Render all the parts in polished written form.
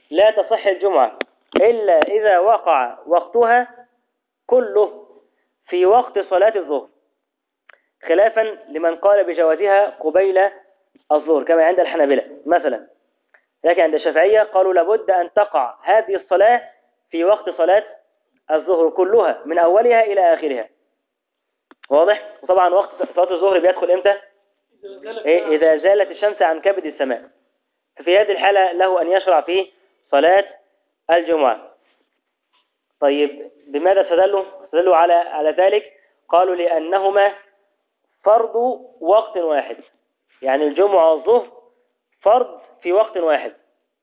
لا تصح الجمعة إلا إذا وقع وقتها كله في وقت صلاة الظهر، خلافا لمن قال بجوازها قبيل الظهر كما عند الحنابلة مثلا. لكن عند الشافعية قالوا لابد أن تقع هذه الصلاة في وقت صلاة الظهر كلها من أولها إلى آخرها. واضح؟ وطبعا وقت صلاة الظهر بيدخل إمتى؟ إذا زالت الشمس عن كبد السماء، ففي هذه الحالة له أن يشرع في صلاة الجمعة. طيب بماذا استدلوا؟ استدلوا على ذلك، قالوا لأنهما فرض وقت واحد، يعني الجمعة والظهر فرض في وقت واحد،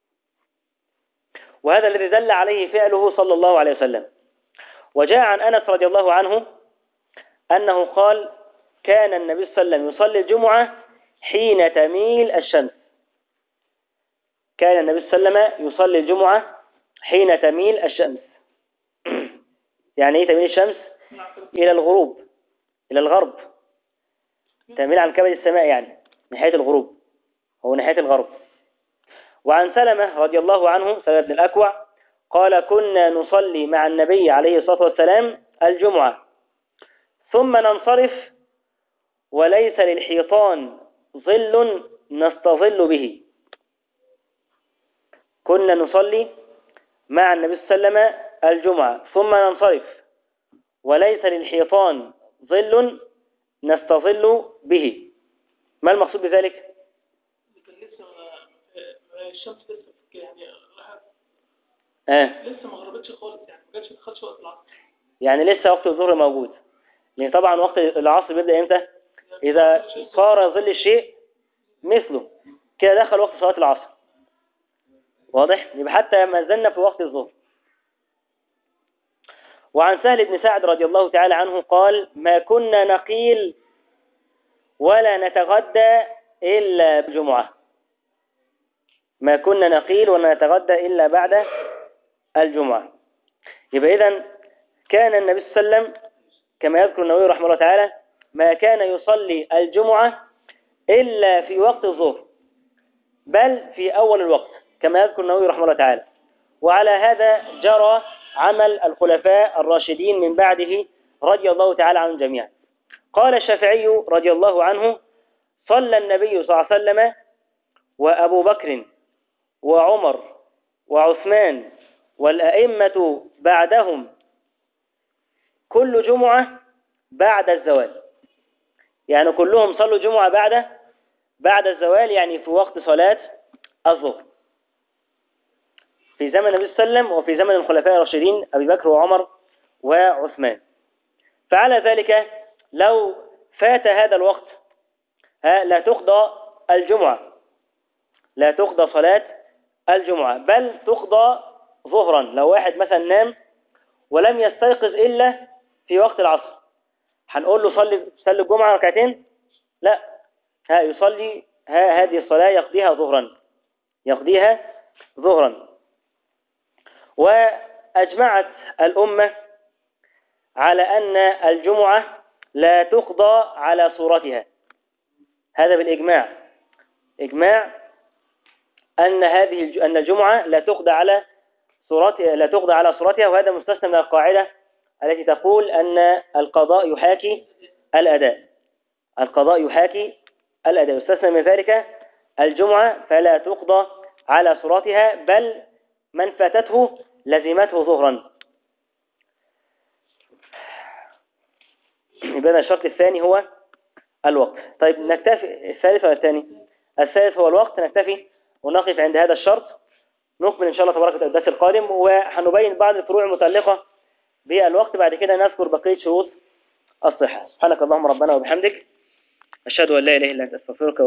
وهذا الذي دل عليه فعله صلى الله عليه وسلم. وجاء عن أنس رضي الله عنه أنه قال كان النبي صلى الله عليه وسلم يصلي الجمعة حين تميل الشمس. كان النبي صلى الله عليه وسلم يصلي الجمعة حين تميل الشمس. يعني ايه تميل الشمس؟ إلى الغروب، إلى الغرب، تميل عن كبد السماء يعني ناحية الغروب أو ناحية الغرب. وعن سلمة رضي الله عنه، سلمة بن الأكوع، قال كنا نصلي مع النبي عليه الصلاة والسلام الجمعة ثم ننصرف وليس للحيطان ظل نستظل به. كنا نصلي مع النبي صلى الله عليه وسلم الجمعة ثم ننصرف وليس للحيطان ظل نستظل به. ما المقصود بذلك؟ الشمس لسه يعني لسه ما غربتش خالص، يعني ما جاتش دخلش وقت العصر، يعني لسه وقت الظهر موجود، لأن طبعا وقت العصر بيبدأ امتى؟ إذا صار ظل الشيء مثله كده دخل وقت صلاة العصر. واضح؟ يبقى حتى ما زلنا في وقت الظهر. وعن سهل بن سعد رضي الله تعالى عنه قال ما كنا نقيل ولا نتغدى إلا بجمعة. ما كنا نقيل ولا نتغدى إلا بعد الجمعة. يبقى إذن كان النبي صلى الله عليه وسلم كما يذكر النووي رحمه الله تعالى ما كان يصلي الجمعة إلا في وقت الظهر، بل في أول الوقت كما يذكر النووي رحمه الله تعالى. وعلى هذا جرى عمل الخلفاء الراشدين من بعده رضي الله تعالى عنهم جميعا. قال الشافعي رضي الله عنه صلى النبي صلى الله عليه وسلم وأبو بكر وعمر وعثمان والأئمة بعدهم كل جمعة بعد الزوال. يعني كلهم صلوا جمعة بعد الزوال، يعني في وقت صلاة الظهر في زمن النبي صلى الله عليه وسلم وفي زمن الخلفاء الراشدين أبي بكر وعمر وعثمان. فعلى ذلك لو فات هذا الوقت لا تقضى الجمعة، لا تقضى صلاة الجمعة، بل تقضى ظهرا. لو واحد مثلا نام ولم يستيقظ إلا في وقت العصر، هنقول له صلي الجمعة ركعتين؟ لا، يصلي هذه الصلاة يقضيها ظهرا. وأجمعت الأمة على أن الجمعة لا تقضى على صورتها، هذا بالإجماع، إجماع أن الجمعة لا تقضى على صورتها، وهذا مستثنى من القاعدة التي تقول أن القضاء يحاكي الأداء. القضاء يحاكي الأداء، يستثنى من ذلك الجمعة فلا تقضى على صورتها، بل من فاتته لزمته ظهرا. يبقى الشرط الثاني هو الوقت. طيب نكتفي الثالث ولا الثاني؟ الثالث هو الوقت. نكتفي ونقف عند هذا الشرط، نكمل إن شاء الله تبارك وتعالى الدرس القادم، وهنبين بعض الفروع المتعلقة بالوقت. بعد كده نذكر بقية شروط الصحة. سبحانك اللهم ربنا وبحمدك، أشهد أن لا إله إلا أنت، أستغفرك